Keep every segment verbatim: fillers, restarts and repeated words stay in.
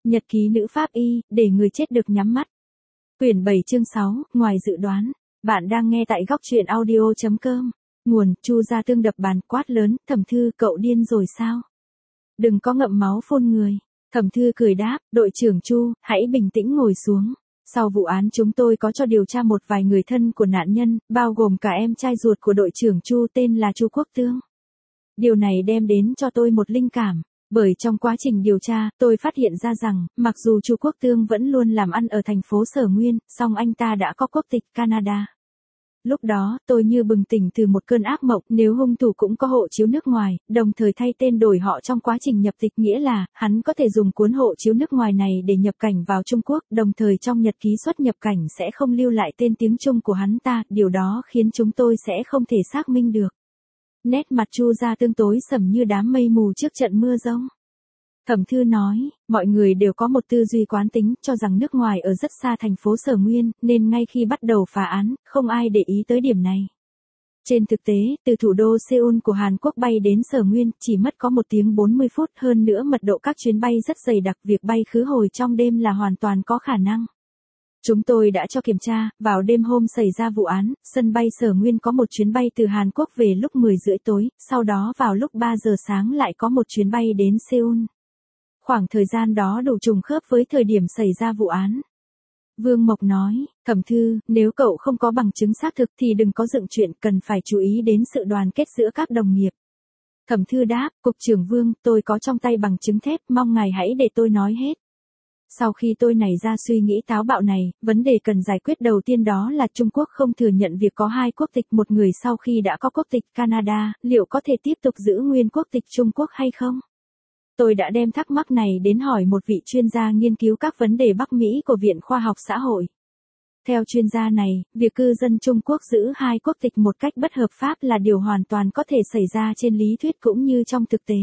Nhật ký nữ pháp y, để người chết được nhắm mắt. Quyển bảy chương sáu, ngoài dự đoán. Bạn đang nghe tại góc truyện audio chấm com. Nguồn, Chu Gia Tương đập bàn quát lớn, Thẩm Thư, cậu điên rồi sao? Đừng có ngậm máu phun người. Thẩm Thư cười đáp, đội trưởng Chu, hãy bình tĩnh ngồi xuống. Sau vụ án chúng tôi có cho điều tra một vài người thân của nạn nhân, bao gồm cả em trai ruột của đội trưởng Chu tên là Chu Quốc Tương. Điều này đem đến cho tôi một linh cảm. Bởi trong quá trình điều tra, tôi phát hiện ra rằng, mặc dù Chu Quốc Tương vẫn luôn làm ăn ở thành phố Sở Nguyên, song anh ta đã có quốc tịch Canada. Lúc đó, tôi như bừng tỉnh từ một cơn ác mộng, nếu hung thủ cũng có hộ chiếu nước ngoài, đồng thời thay tên đổi họ trong quá trình nhập tịch, nghĩa là, hắn có thể dùng cuốn hộ chiếu nước ngoài này để nhập cảnh vào Trung Quốc, đồng thời trong nhật ký xuất nhập cảnh sẽ không lưu lại tên tiếng Trung của hắn ta, điều đó khiến chúng tôi sẽ không thể xác minh được. Nét mặt Chu Gia Tương tối sầm như đám mây mù trước trận mưa giông. Thẩm Thư nói, mọi người đều có một tư duy quán tính, cho rằng nước ngoài ở rất xa thành phố Sở Nguyên, nên ngay khi bắt đầu phá án, không ai để ý tới điểm này. Trên thực tế, từ thủ đô Seoul của Hàn Quốc bay đến Sở Nguyên, chỉ mất có một tiếng bốn mươi phút, hơn nữa mật độ các chuyến bay rất dày đặc, việc bay khứ hồi trong đêm là hoàn toàn có khả năng. Chúng tôi đã cho kiểm tra, vào đêm hôm xảy ra vụ án, sân bay Sở Nguyên có một chuyến bay từ Hàn Quốc về lúc mười rưỡi tối, sau đó vào lúc ba giờ sáng lại có một chuyến bay đến Seoul. Khoảng thời gian đó đủ trùng khớp với thời điểm xảy ra vụ án. Vương Mộc nói, Thẩm Thư, nếu cậu không có bằng chứng xác thực thì đừng có dựng chuyện, cần phải chú ý đến sự đoàn kết giữa các đồng nghiệp. Thẩm Thư đáp, Cục trưởng Vương, tôi có trong tay bằng chứng thép, mong ngài hãy để tôi nói hết. Sau khi tôi nảy ra suy nghĩ táo bạo này, vấn đề cần giải quyết đầu tiên đó là Trung Quốc không thừa nhận việc có hai quốc tịch, một người sau khi đã có quốc tịch Canada, liệu có thể tiếp tục giữ nguyên quốc tịch Trung Quốc hay không? Tôi đã đem thắc mắc này đến hỏi một vị chuyên gia nghiên cứu các vấn đề Bắc Mỹ của Viện Khoa học Xã hội. Theo chuyên gia này, việc cư dân Trung Quốc giữ hai quốc tịch một cách bất hợp pháp là điều hoàn toàn có thể xảy ra trên lý thuyết cũng như trong thực tế.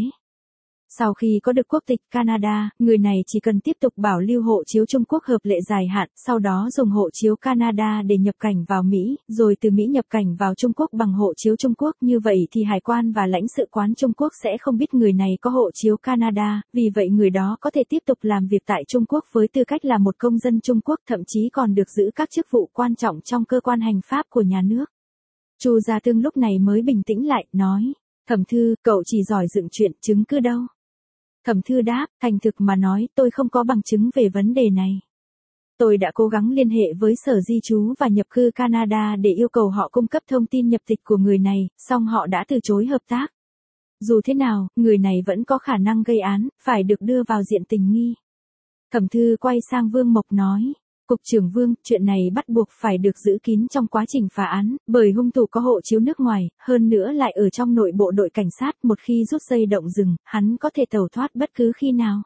Sau khi có được quốc tịch Canada, người này chỉ cần tiếp tục bảo lưu hộ chiếu Trung Quốc hợp lệ dài hạn, sau đó dùng hộ chiếu Canada để nhập cảnh vào Mỹ, rồi từ Mỹ nhập cảnh vào Trung Quốc bằng hộ chiếu Trung Quốc. Như vậy thì Hải quan và lãnh sự quán Trung Quốc sẽ không biết người này có hộ chiếu Canada, vì vậy người đó có thể tiếp tục làm việc tại Trung Quốc với tư cách là một công dân Trung Quốc, thậm chí còn được giữ các chức vụ quan trọng trong cơ quan hành pháp của nhà nước. Chu Gia Tương lúc này mới bình tĩnh lại, nói, Thẩm Thư, cậu chỉ giỏi dựng chuyện, chứng cứ đâu? Thẩm Thư đáp, thành thực mà nói, tôi không có bằng chứng về vấn đề này. Tôi đã cố gắng liên hệ với Sở Di trú và Nhập cư Canada để yêu cầu họ cung cấp thông tin nhập tịch của người này, song họ đã từ chối hợp tác. Dù thế nào, người này vẫn có khả năng gây án, phải được đưa vào diện tình nghi. Thẩm Thư quay sang Vương Mộc nói, Cục trưởng Vương, chuyện này bắt buộc phải được giữ kín trong quá trình phá án, bởi hung thủ có hộ chiếu nước ngoài, hơn nữa lại ở trong nội bộ đội cảnh sát, một khi rút dây động rừng, hắn có thể tẩu thoát bất cứ khi nào.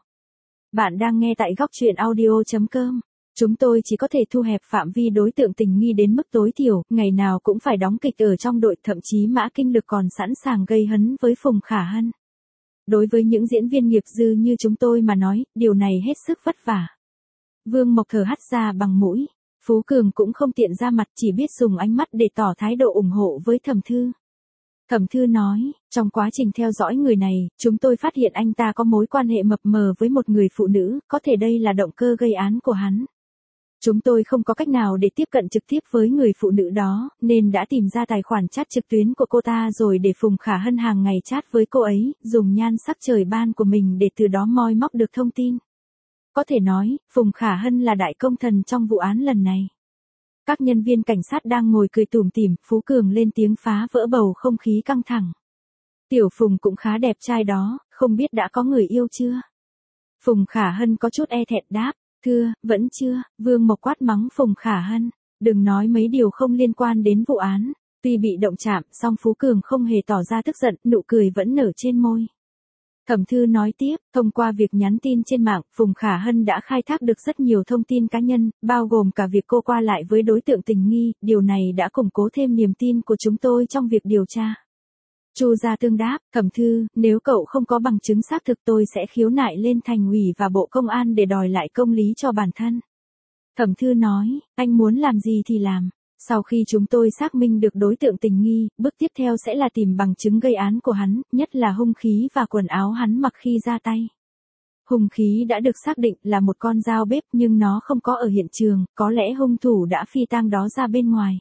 Bạn đang nghe tại góc truyện audio chấm com. Chúng tôi chỉ có thể thu hẹp phạm vi đối tượng tình nghi đến mức tối thiểu, ngày nào cũng phải đóng kịch ở trong đội, thậm chí Mã Kinh Lực còn sẵn sàng gây hấn với Phùng Khả Hân. Đối với những diễn viên nghiệp dư như chúng tôi mà nói, điều này hết sức vất vả. Vương Mộc thở hắt ra bằng mũi. Phú Cường cũng không tiện ra mặt, chỉ biết dùng ánh mắt để tỏ thái độ ủng hộ với Thẩm Thư. Thẩm Thư nói, trong quá trình theo dõi người này, chúng tôi phát hiện anh ta có mối quan hệ mập mờ với một người phụ nữ, có thể đây là động cơ gây án của hắn. Chúng tôi không có cách nào để tiếp cận trực tiếp với người phụ nữ đó, nên đã tìm ra tài khoản chat trực tuyến của cô ta rồi để Phùng Khả Hân hàng ngày chat với cô ấy, dùng nhan sắc trời ban của mình để từ đó moi móc được thông tin. Có thể nói, Phùng Khả Hân là đại công thần trong vụ án lần này. Các nhân viên cảnh sát đang ngồi cười tủm tỉm, Phú Cường lên tiếng phá vỡ bầu không khí căng thẳng. Tiểu Phùng cũng khá đẹp trai đó, không biết đã có người yêu chưa? Phùng Khả Hân có chút e thẹn đáp, thưa, vẫn chưa. Vương Mộc quát mắng Phùng Khả Hân, đừng nói mấy điều không liên quan đến vụ án. Tuy bị động chạm, song Phú Cường không hề tỏ ra tức giận, nụ cười vẫn nở trên môi. Thẩm Thư nói tiếp, thông qua việc nhắn tin trên mạng, Phùng Khả Hân đã khai thác được rất nhiều thông tin cá nhân, bao gồm cả việc cô qua lại với đối tượng tình nghi, điều này đã củng cố thêm niềm tin của chúng tôi trong việc điều tra. Chu Gia Tương đáp, Thẩm Thư, nếu cậu không có bằng chứng xác thực tôi sẽ khiếu nại lên Thành ủy và Bộ Công an để đòi lại công lý cho bản thân. Thẩm Thư nói, anh muốn làm gì thì làm. Sau khi chúng tôi xác minh được đối tượng tình nghi, bước tiếp theo sẽ là tìm bằng chứng gây án của hắn, nhất là hung khí và quần áo hắn mặc khi ra tay. Hung khí đã được xác định là một con dao bếp nhưng nó không có ở hiện trường, có lẽ hung thủ đã phi tang đó ra bên ngoài.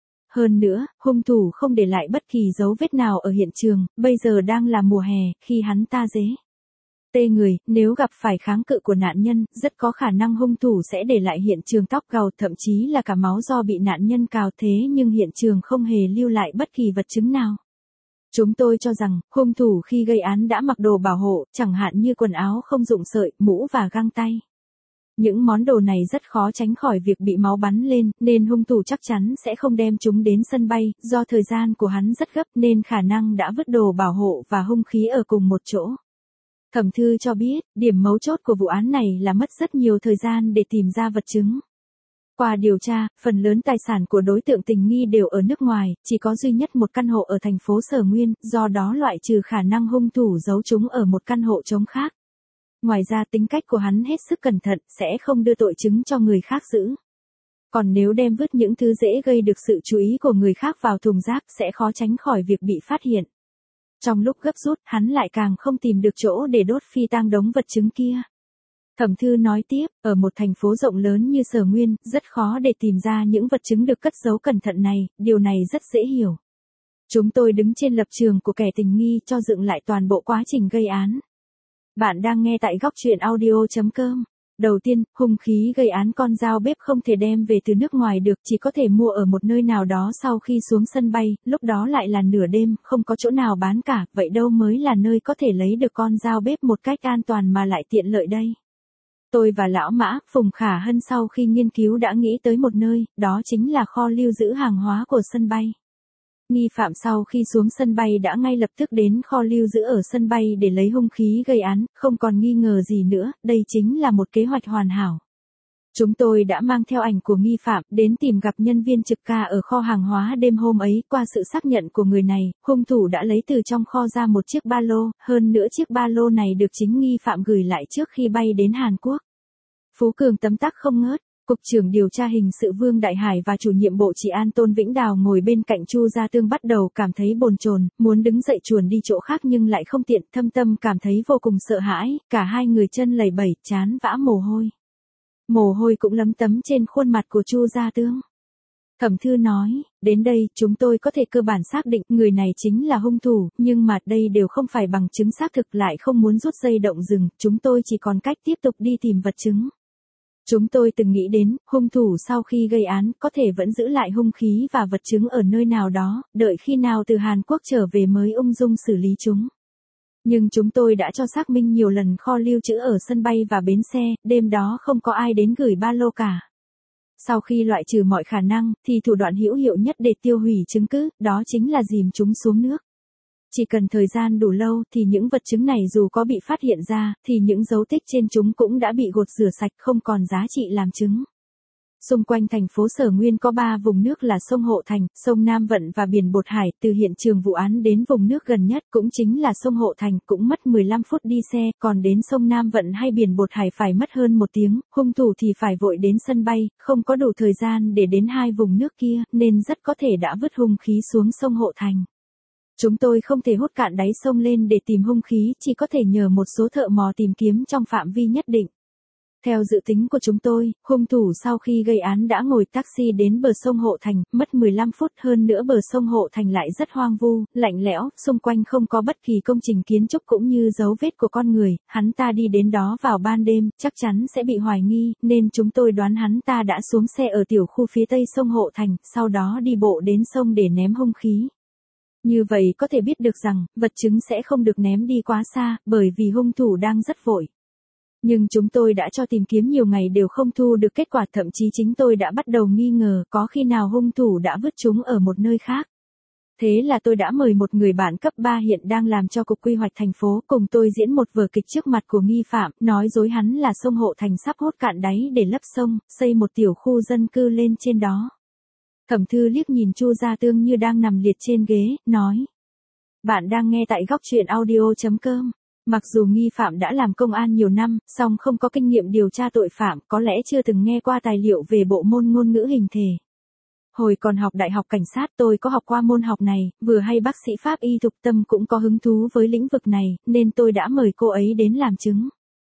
Hơn nữa, hung thủ không để lại bất kỳ dấu vết nào ở hiện trường, bây giờ đang là mùa hè, khi hắn ta dễ tê người, nếu gặp phải kháng cự của nạn nhân, rất có khả năng hung thủ sẽ để lại hiện trường tóc gầu, thậm chí là cả máu do bị nạn nhân cào, thế nhưng hiện trường không hề lưu lại bất kỳ vật chứng nào. Chúng tôi cho rằng, hung thủ khi gây án đã mặc đồ bảo hộ, chẳng hạn như quần áo không rụng sợi, mũ và găng tay. Những món đồ này rất khó tránh khỏi việc bị máu bắn lên, nên hung thủ chắc chắn sẽ không đem chúng đến sân bay, do thời gian của hắn rất gấp nên khả năng đã vứt đồ bảo hộ và hung khí ở cùng một chỗ. Thẩm thư cho biết, điểm mấu chốt của vụ án này là mất rất nhiều thời gian để tìm ra vật chứng. Qua điều tra, phần lớn tài sản của đối tượng tình nghi đều ở nước ngoài, chỉ có duy nhất một căn hộ ở thành phố Sở Nguyên, do đó loại trừ khả năng hung thủ giấu chúng ở một căn hộ trống khác. Ngoài ra tính cách của hắn hết sức cẩn thận, sẽ không đưa tội chứng cho người khác giữ. Còn nếu đem vứt những thứ dễ gây được sự chú ý của người khác vào thùng rác sẽ khó tránh khỏi việc bị phát hiện. Trong lúc gấp rút, hắn lại càng không tìm được chỗ để đốt phi tang đống vật chứng kia. Thẩm thư nói tiếp, ở một thành phố rộng lớn như Sở Nguyên, rất khó để tìm ra những vật chứng được cất giấu cẩn thận này, điều này rất dễ hiểu. Chúng tôi đứng trên lập trường của kẻ tình nghi cho dựng lại toàn bộ quá trình gây án. Bạn đang nghe tại góc truyện audio chấm com. Đầu tiên, hung khí gây án con dao bếp không thể đem về từ nước ngoài được, chỉ có thể mua ở một nơi nào đó sau khi xuống sân bay, lúc đó lại là nửa đêm, không có chỗ nào bán cả, vậy đâu mới là nơi có thể lấy được con dao bếp một cách an toàn mà lại tiện lợi đây. Tôi và lão Mã, Phùng Khả Hân sau khi nghiên cứu đã nghĩ tới một nơi, đó chính là kho lưu giữ hàng hóa của sân bay. Nghi phạm sau khi xuống sân bay đã ngay lập tức đến kho lưu giữ ở sân bay để lấy hung khí gây án, không còn nghi ngờ gì nữa, đây chính là một kế hoạch hoàn hảo. Chúng tôi đã mang theo ảnh của nghi phạm đến tìm gặp nhân viên trực ca ở kho hàng hóa đêm hôm ấy, qua sự xác nhận của người này, hung thủ đã lấy từ trong kho ra một chiếc ba lô, hơn nữa chiếc ba lô này được chính nghi phạm gửi lại trước khi bay đến Hàn Quốc. Phú Cường tấm tắc không ngớt. Cục trưởng điều tra hình sự Vương Đại Hải và chủ nhiệm bộ trị an Tôn Vĩnh Đào ngồi bên cạnh Chu Gia Tương bắt đầu cảm thấy bồn chồn, muốn đứng dậy chuồn đi chỗ khác nhưng lại không tiện, Thâm Tâm cảm thấy vô cùng sợ hãi, cả hai người chân lầy bẩy, trán vã mồ hôi. Mồ hôi cũng lấm tấm trên khuôn mặt của Chu Gia Tương. Thẩm thư nói, đến đây chúng tôi có thể cơ bản xác định người này chính là hung thủ, nhưng mà đây đều không phải bằng chứng xác thực, lại không muốn rút dây động rừng, chúng tôi chỉ còn cách tiếp tục đi tìm vật chứng. Chúng tôi từng nghĩ đến, hung thủ sau khi gây án có thể vẫn giữ lại hung khí và vật chứng ở nơi nào đó, đợi khi nào từ Hàn Quốc trở về mới ung dung xử lý chúng. Nhưng chúng tôi đã cho xác minh nhiều lần kho lưu trữ ở sân bay và bến xe, đêm đó không có ai đến gửi ba lô cả. Sau khi loại trừ mọi khả năng, thì thủ đoạn hữu hiệu nhất để tiêu hủy chứng cứ, đó chính là dìm chúng xuống nước. Chỉ cần thời gian đủ lâu thì những vật chứng này dù có bị phát hiện ra, thì những dấu tích trên chúng cũng đã bị gột rửa sạch, không còn giá trị làm chứng. Xung quanh thành phố Sở Nguyên có ba vùng nước là sông Hộ Thành, sông Nam Vận và biển Bột Hải, từ hiện trường vụ án đến vùng nước gần nhất cũng chính là sông Hộ Thành cũng mất mười lăm phút đi xe, còn đến sông Nam Vận hay biển Bột Hải phải mất hơn một tiếng, hung thủ thì phải vội đến sân bay, không có đủ thời gian để đến hai vùng nước kia, nên rất có thể đã vứt hung khí xuống sông Hộ Thành. Chúng tôi không thể hút cạn đáy sông lên để tìm hung khí, chỉ có thể nhờ một số thợ mò tìm kiếm trong phạm vi nhất định. Theo dự tính của chúng tôi, hung thủ sau khi gây án đã ngồi taxi đến bờ sông Hộ Thành, mất mười lăm phút, hơn nữa bờ sông Hộ Thành lại rất hoang vu, lạnh lẽo, xung quanh không có bất kỳ công trình kiến trúc cũng như dấu vết của con người, hắn ta đi đến đó vào ban đêm, chắc chắn sẽ bị hoài nghi, nên chúng tôi đoán hắn ta đã xuống xe ở tiểu khu phía tây sông Hộ Thành, sau đó đi bộ đến sông để ném hung khí. Như vậy có thể biết được rằng, vật chứng sẽ không được ném đi quá xa, bởi vì hung thủ đang rất vội. Nhưng chúng tôi đã cho tìm kiếm nhiều ngày đều không thu được kết quả, thậm chí chính tôi đã bắt đầu nghi ngờ có khi nào hung thủ đã vứt chúng ở một nơi khác. Thế là tôi đã mời một người bạn cấp ba hiện đang làm cho cục quy hoạch thành phố cùng tôi diễn một vở kịch trước mặt của nghi phạm, nói dối hắn là sông Hộ Thành sắp hút cạn đáy để lấp sông, xây một tiểu khu dân cư lên trên đó. Thẩm thư liếc nhìn Chu Gia Tương như đang nằm liệt trên ghế, nói. Bạn đang nghe tại góc truyện audio chấm com. Mặc dù nghi phạm đã làm công an nhiều năm, song không có kinh nghiệm điều tra tội phạm, có lẽ chưa từng nghe qua tài liệu về bộ môn ngôn ngữ hình thể. Hồi còn học đại học cảnh sát tôi có học qua môn học này, vừa hay bác sĩ pháp y Thục Tâm cũng có hứng thú với lĩnh vực này, nên tôi đã mời cô ấy đến làm chứng.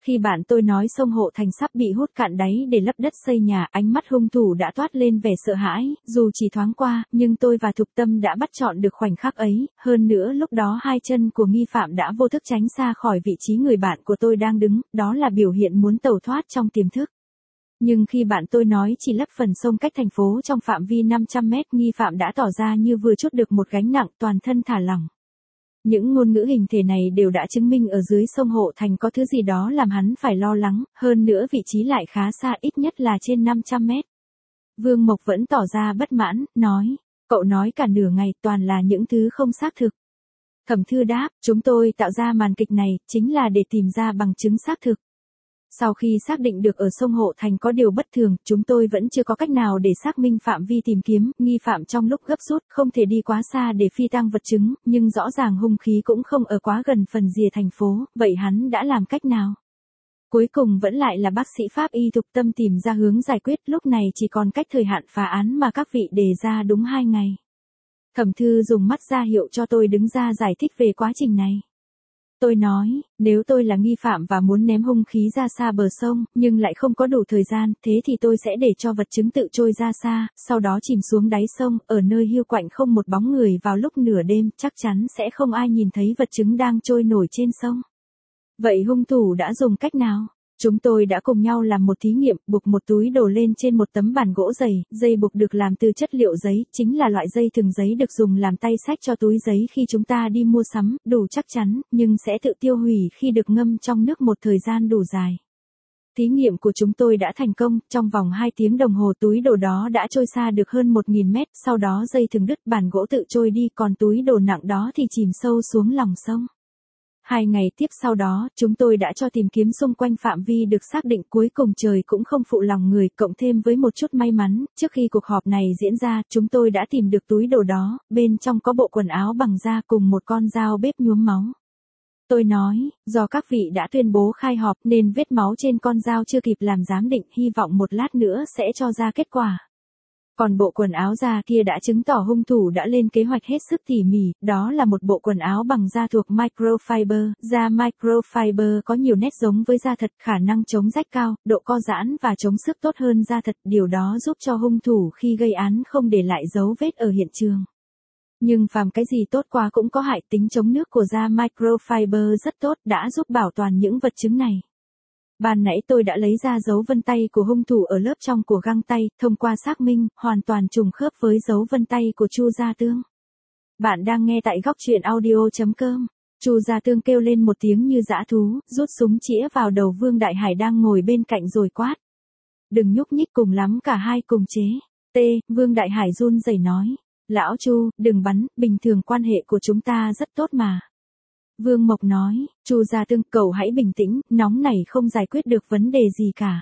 Khi bạn tôi nói sông Hộ Thành sắp bị hút cạn đáy để lấp đất xây nhà, ánh mắt hung thủ đã toát lên vẻ sợ hãi, dù chỉ thoáng qua, nhưng tôi và Thục Tâm đã bắt chọn được khoảnh khắc ấy, hơn nữa lúc đó hai chân của nghi phạm đã vô thức tránh xa khỏi vị trí người bạn của tôi đang đứng, đó là biểu hiện muốn tẩu thoát trong tiềm thức. Nhưng khi bạn tôi nói chỉ lấp phần sông cách thành phố trong phạm vi năm trăm mét, nghi phạm đã tỏ ra như vừa trút được một gánh nặng, toàn thân thả lỏng. Những ngôn ngữ hình thể này đều đã chứng minh ở dưới sông Hộ Thành có thứ gì đó làm hắn phải lo lắng, hơn nữa vị trí lại khá xa, ít nhất là trên năm trăm mét. Vương Mộc vẫn tỏ ra bất mãn, nói, cậu nói cả nửa ngày toàn là những thứ không xác thực. Thẩm Thư đáp, chúng tôi tạo ra màn kịch này, chính là để tìm ra bằng chứng xác thực. Sau khi xác định được ở sông Hộ Thành có điều bất thường, chúng tôi vẫn chưa có cách nào để xác minh phạm vi tìm kiếm, nghi phạm trong lúc gấp rút không thể đi quá xa để phi tang vật chứng, nhưng rõ ràng hung khí cũng không ở quá gần phần rìa thành phố, vậy hắn đã làm cách nào? Cuối cùng vẫn lại là bác sĩ pháp y Thục Tâm tìm ra hướng giải quyết, lúc này chỉ còn cách thời hạn phá án mà các vị đề ra đúng hai ngày. Thẩm Thư dùng mắt ra hiệu cho tôi đứng ra giải thích về quá trình này. Tôi nói, nếu tôi là nghi phạm và muốn ném hung khí ra xa bờ sông, nhưng lại không có đủ thời gian, thế thì tôi sẽ để cho vật chứng tự trôi ra xa, sau đó chìm xuống đáy sông, ở nơi hiu quạnh không một bóng người vào lúc nửa đêm, chắc chắn sẽ không ai nhìn thấy vật chứng đang trôi nổi trên sông. Vậy hung thủ đã dùng cách nào? Chúng tôi đã cùng nhau làm một thí nghiệm, buộc một túi đồ lên trên một tấm bàn gỗ dày, dây buộc được làm từ chất liệu giấy, chính là loại dây thừng giấy được dùng làm tay xách cho túi giấy khi chúng ta đi mua sắm, đủ chắc chắn, nhưng sẽ tự tiêu hủy khi được ngâm trong nước một thời gian đủ dài. Thí nghiệm của chúng tôi đã thành công, trong vòng hai tiếng đồng hồ túi đồ đó đã trôi xa được hơn một nghìn mét, sau đó dây thừng đứt, bàn gỗ tự trôi đi, còn túi đồ nặng đó thì chìm sâu xuống lòng sông. Hai ngày tiếp sau đó, chúng tôi đã cho tìm kiếm xung quanh phạm vi được xác định, cuối cùng trời cũng không phụ lòng người, cộng thêm với một chút may mắn, trước khi cuộc họp này diễn ra, chúng tôi đã tìm được túi đồ đó, bên trong có bộ quần áo bằng da cùng một con dao bếp nhuốm máu. Tôi nói, do các vị đã tuyên bố khai họp nên vết máu trên con dao chưa kịp làm giám định, hy vọng một lát nữa sẽ cho ra kết quả. Còn bộ quần áo da kia đã chứng tỏ hung thủ đã lên kế hoạch hết sức tỉ mỉ, đó là một bộ quần áo bằng da thuộc microfiber, da microfiber có nhiều nét giống với da thật, khả năng chống rách cao, độ co giãn và chống xước tốt hơn da thật, điều đó giúp cho hung thủ khi gây án không để lại dấu vết ở hiện trường. Nhưng phàm cái gì tốt quá cũng có hại, tính chống nước của da microfiber rất tốt, đã giúp bảo toàn những vật chứng này. Ban nãy tôi đã lấy ra dấu vân tay của hung thủ ở lớp trong của găng tay, thông qua xác minh, hoàn toàn trùng khớp với dấu vân tay của Chu Gia Tương. Bạn đang nghe tại góc truyện audio chấm com. Chu Gia Tương kêu lên một tiếng như dã thú, rút súng chĩa vào đầu Vương Đại Hải đang ngồi bên cạnh rồi quát. Đừng nhúc nhích, cùng lắm cả hai cùng chế. T, Vương Đại Hải run rẩy nói. Lão Chu, đừng bắn, bình thường quan hệ của chúng ta rất tốt mà. Vương Mộc nói, Chu Gia Tương, cậu hãy bình tĩnh, nóng này không giải quyết được vấn đề gì cả.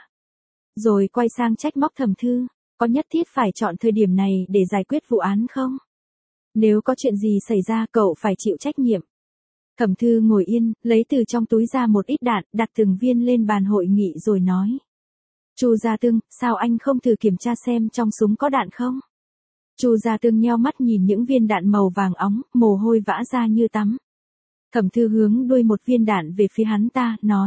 Rồi quay sang trách móc Thẩm Thư, có nhất thiết phải chọn thời điểm này để giải quyết vụ án không? Nếu có chuyện gì xảy ra cậu phải chịu trách nhiệm. Thẩm Thư ngồi yên, lấy từ trong túi ra một ít đạn, đặt từng viên lên bàn hội nghị rồi nói. Chu Gia Tương, sao anh không thử kiểm tra xem trong súng có đạn không? Chu Gia Tương nheo mắt nhìn những viên đạn màu vàng óng, mồ hôi vã ra như tắm. Thẩm Thư hướng đuôi một viên đạn về phía hắn ta, nói.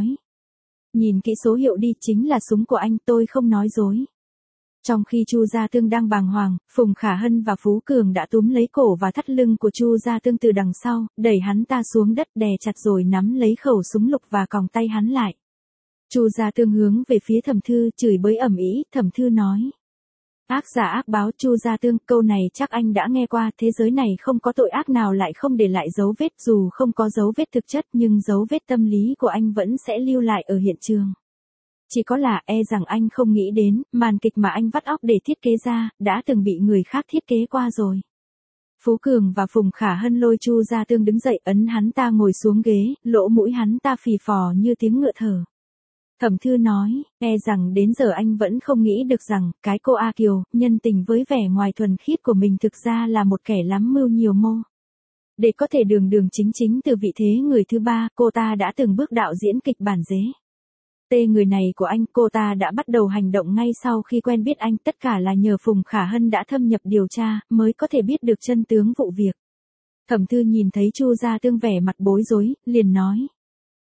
Nhìn kỹ số hiệu đi, chính là súng của anh, tôi không nói dối. Trong khi Chu Gia Tương đang bàng hoàng, Phùng Khả Hân và Phú Cường đã túm lấy cổ và thắt lưng của Chu Gia Tương từ đằng sau, đẩy hắn ta xuống đất, đè chặt rồi nắm lấy khẩu súng lục và còng tay hắn lại. Chu Gia Tương hướng về phía Thẩm Thư, chửi bới ầm ĩ. Thẩm Thư nói. Ác giả ác báo. Chu Gia Tương, câu này chắc anh đã nghe qua, thế giới này không có tội ác nào lại không để lại dấu vết, dù không có dấu vết thực chất nhưng dấu vết tâm lý của anh vẫn sẽ lưu lại ở hiện trường. Chỉ có là e rằng anh không nghĩ đến, màn kịch mà anh vắt óc để thiết kế ra, đã từng bị người khác thiết kế qua rồi. Phú Cường và Phùng Khả Hân lôi Chu Gia Tương đứng dậy, ấn hắn ta ngồi xuống ghế, lỗ mũi hắn ta phì phò như tiếng ngựa thở. Thẩm Thư nói, e rằng đến giờ anh vẫn không nghĩ được rằng, cái cô A Kiều, nhân tình với vẻ ngoài thuần khiết của mình thực ra là một kẻ lắm mưu nhiều mô. Để có thể đường đường chính chính từ vị thế người thứ ba, cô ta đã từng bước đạo diễn kịch bản dế. Tê người này của anh, cô ta đã bắt đầu hành động ngay sau khi quen biết anh, tất cả là nhờ Phùng Khả Hân đã thâm nhập điều tra, mới có thể biết được chân tướng vụ việc. Thẩm Thư nhìn thấy Chu Gia Tương vẻ mặt bối rối, liền nói.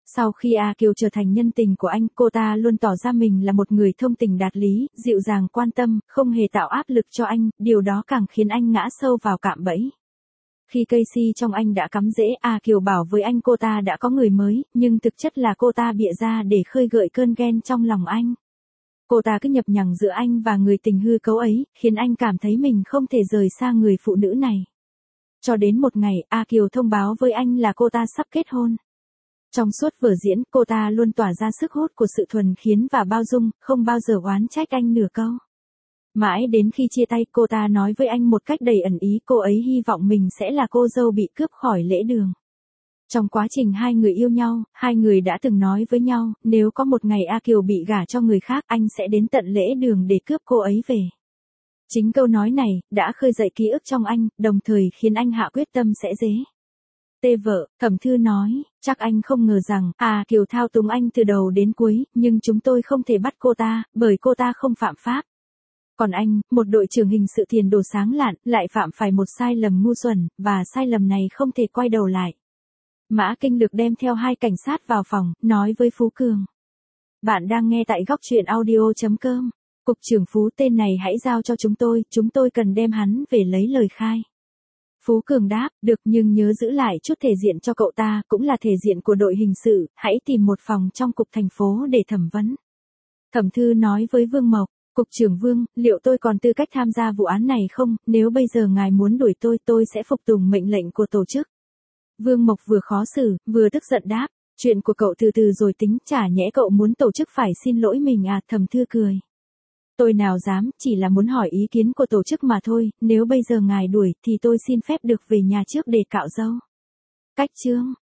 Sau khi A Kiều trở thành nhân tình của anh, cô ta luôn tỏ ra mình là một người thông tình đạt lý, dịu dàng quan tâm, không hề tạo áp lực cho anh, điều đó càng khiến anh ngã sâu vào cạm bẫy. Khi Casey trong anh đã cắm rễ, A Kiều bảo với anh cô ta đã có người mới, nhưng thực chất là cô ta bịa ra để khơi gợi cơn ghen trong lòng anh. Cô ta cứ nhập nhằng giữa anh và người tình hư cấu ấy, khiến anh cảm thấy mình không thể rời xa người phụ nữ này. Cho đến một ngày, A Kiều thông báo với anh là cô ta sắp kết hôn. Trong suốt vở diễn, cô ta luôn tỏa ra sức hút của sự thuần khiết và bao dung, không bao giờ oán trách anh nửa câu. Mãi đến khi chia tay, cô ta nói với anh một cách đầy ẩn ý, cô ấy hy vọng mình sẽ là cô dâu bị cướp khỏi lễ đường. Trong quá trình hai người yêu nhau, hai người đã từng nói với nhau, nếu có một ngày A Kiều bị gả cho người khác, anh sẽ đến tận lễ đường để cướp cô ấy về. Chính câu nói này, đã khơi dậy ký ức trong anh, đồng thời khiến anh hạ quyết tâm sẽ dế. Tê vợ, Thẩm Thư nói, chắc anh không ngờ rằng, A Kiều thao túng anh từ đầu đến cuối, nhưng chúng tôi không thể bắt cô ta, bởi cô ta không phạm pháp. Còn anh, một đội trưởng hình sự tiền đồ sáng lạn, lại phạm phải một sai lầm ngu xuẩn, và sai lầm này không thể quay đầu lại. Mã Kinh Lực đem theo hai cảnh sát vào phòng, nói với Phú Cường. Bạn đang nghe tại góc truyện audio chấm com. Cục trưởng Phú, tên này hãy giao cho chúng tôi, chúng tôi cần đem hắn về lấy lời khai. Phú Cường đáp, được, nhưng nhớ giữ lại chút thể diện cho cậu ta, cũng là thể diện của đội hình sự, hãy tìm một phòng trong cục thành phố để thẩm vấn. Thẩm Thư nói với Vương Mộc, Cục trưởng Vương, liệu tôi còn tư cách tham gia vụ án này không, nếu bây giờ ngài muốn đuổi tôi, tôi sẽ phục tùng mệnh lệnh của tổ chức. Vương Mộc vừa khó xử, vừa tức giận đáp, chuyện của cậu từ từ rồi tính, chả nhẽ cậu muốn tổ chức phải xin lỗi mình à, Thẩm Thư cười. Tôi nào dám, chỉ là muốn hỏi ý kiến của tổ chức mà thôi, nếu bây giờ ngài đuổi, thì tôi xin phép được về nhà trước để cạo râu. Cách chương.